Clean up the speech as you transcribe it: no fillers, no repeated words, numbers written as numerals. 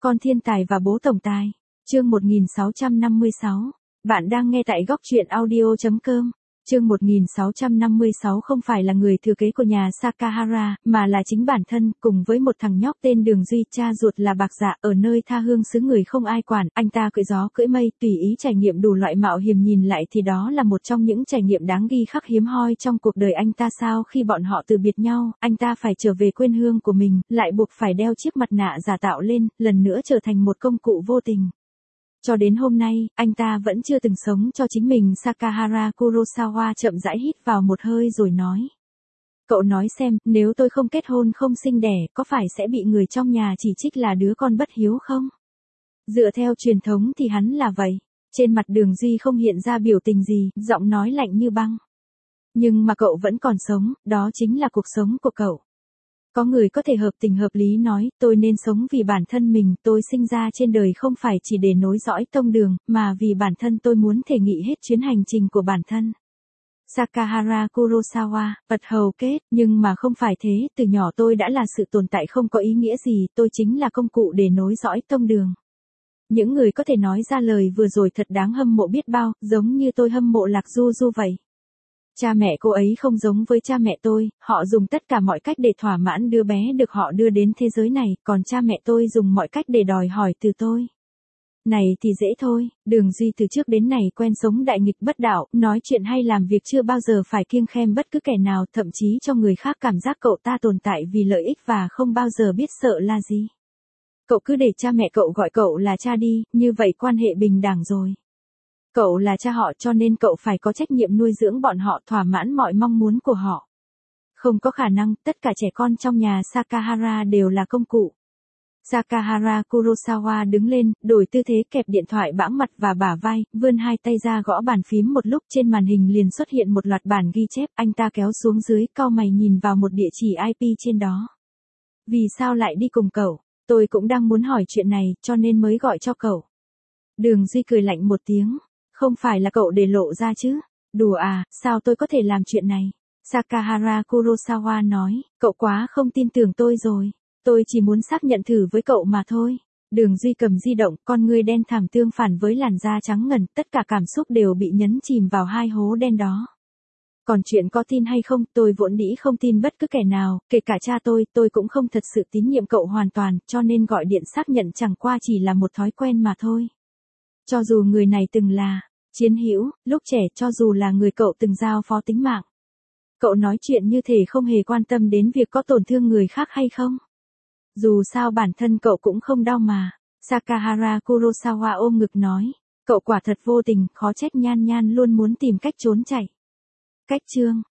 Con thiên tài và bố tổng tài. Chương 1656. Bạn đang nghe tại góc truyện audio.com. Chương 1656 không phải là người thừa kế của nhà Sakahara, mà là chính bản thân, cùng với một thằng nhóc tên Đường Duy, cha ruột là Bạc Dạ, ở nơi tha hương xứ người không ai quản, anh ta cưỡi gió cưỡi mây, tùy ý trải nghiệm đủ loại mạo hiểm, nhìn lại thì đó là một trong những trải nghiệm đáng ghi khắc hiếm hoi trong cuộc đời anh ta. Sau khi bọn họ từ biệt nhau, anh ta phải trở về quê hương của mình, lại buộc phải đeo chiếc mặt nạ giả tạo lên, lần nữa trở thành một công cụ vô tình. Cho đến hôm nay, anh ta vẫn chưa từng sống cho chính mình. Sakahara Kurosawa chậm rãi hít vào một hơi rồi nói. Cậu nói xem, nếu tôi không kết hôn không sinh đẻ, có phải sẽ bị người trong nhà chỉ trích là đứa con bất hiếu không? Dựa theo truyền thống thì hắn là vậy. Trên mặt Đường Duy không hiện ra biểu tình gì, giọng nói lạnh như băng. Nhưng mà cậu vẫn còn sống, đó chính là cuộc sống của cậu. Có người có thể hợp tình hợp lý nói, tôi nên sống vì bản thân mình, tôi sinh ra trên đời không phải chỉ để nối dõi tông Đường, mà vì bản thân tôi muốn thể nghị hết chuyến hành trình của bản thân. Sakahara Kurosawa, bật hầu kết, nhưng mà không phải thế, từ nhỏ tôi đã là sự tồn tại không có ý nghĩa gì, tôi chính là công cụ để nối dõi tông Đường. Những người có thể nói ra lời vừa rồi thật đáng hâm mộ biết bao, giống như tôi hâm mộ Lạc Du Du vậy. Cha mẹ cô ấy không giống với cha mẹ tôi, họ dùng tất cả mọi cách để thỏa mãn đứa bé được họ đưa đến thế giới này, còn cha mẹ tôi dùng mọi cách để đòi hỏi từ tôi. Này thì dễ thôi, Đường Duy từ trước đến nay quen sống đại nghịch bất đạo, nói chuyện hay làm việc chưa bao giờ phải kiêng khem bất cứ kẻ nào, thậm chí cho người khác cảm giác cậu ta tồn tại vì lợi ích và không bao giờ biết sợ là gì. Cậu cứ để cha mẹ cậu gọi cậu là cha đi, như vậy quan hệ bình đẳng rồi. Cậu là cha họ cho nên cậu phải có trách nhiệm nuôi dưỡng bọn họ, thỏa mãn mọi mong muốn của họ. Không có khả năng, tất cả trẻ con trong nhà Sakahara đều là công cụ. Sakahara Kurosawa đứng lên, đổi tư thế, kẹp điện thoại bãng mặt và bả vai, vươn hai tay ra gõ bàn phím một lúc, trên màn hình liền xuất hiện một loạt bản ghi chép, anh ta kéo xuống dưới, cau mày nhìn vào một địa chỉ IP trên đó. Vì sao lại đi cùng cậu? Tôi cũng đang muốn hỏi chuyện này, cho nên mới gọi cho cậu. Đường Duy cười lạnh một tiếng. Không phải là cậu để lộ ra chứ? Đùa à, sao tôi có thể làm chuyện này? Sakahara Kurosawa nói, cậu quá không tin tưởng tôi rồi. Tôi chỉ muốn xác nhận thử với cậu mà thôi. Đường Duy cầm di động, con ngươi đen thẳm tương phản với làn da trắng ngần, tất cả cảm xúc đều bị nhấn chìm vào hai hố đen đó. Còn chuyện có tin hay không, tôi vốn dĩ không tin bất cứ kẻ nào, kể cả cha tôi cũng không thật sự tín nhiệm cậu hoàn toàn, cho nên gọi điện xác nhận chẳng qua chỉ là một thói quen mà thôi. Cho dù người này từng là chiến hữu, lúc trẻ, cho dù là người cậu từng giao phó tính mạng. Cậu nói chuyện như thể không hề quan tâm đến việc có tổn thương người khác hay không. Dù sao bản thân cậu cũng không đau mà. Sakahara Kurosawa ôm ngực nói. Cậu quả thật vô tình, khó trách Nhan Nhan luôn muốn tìm cách trốn chạy. Cách chương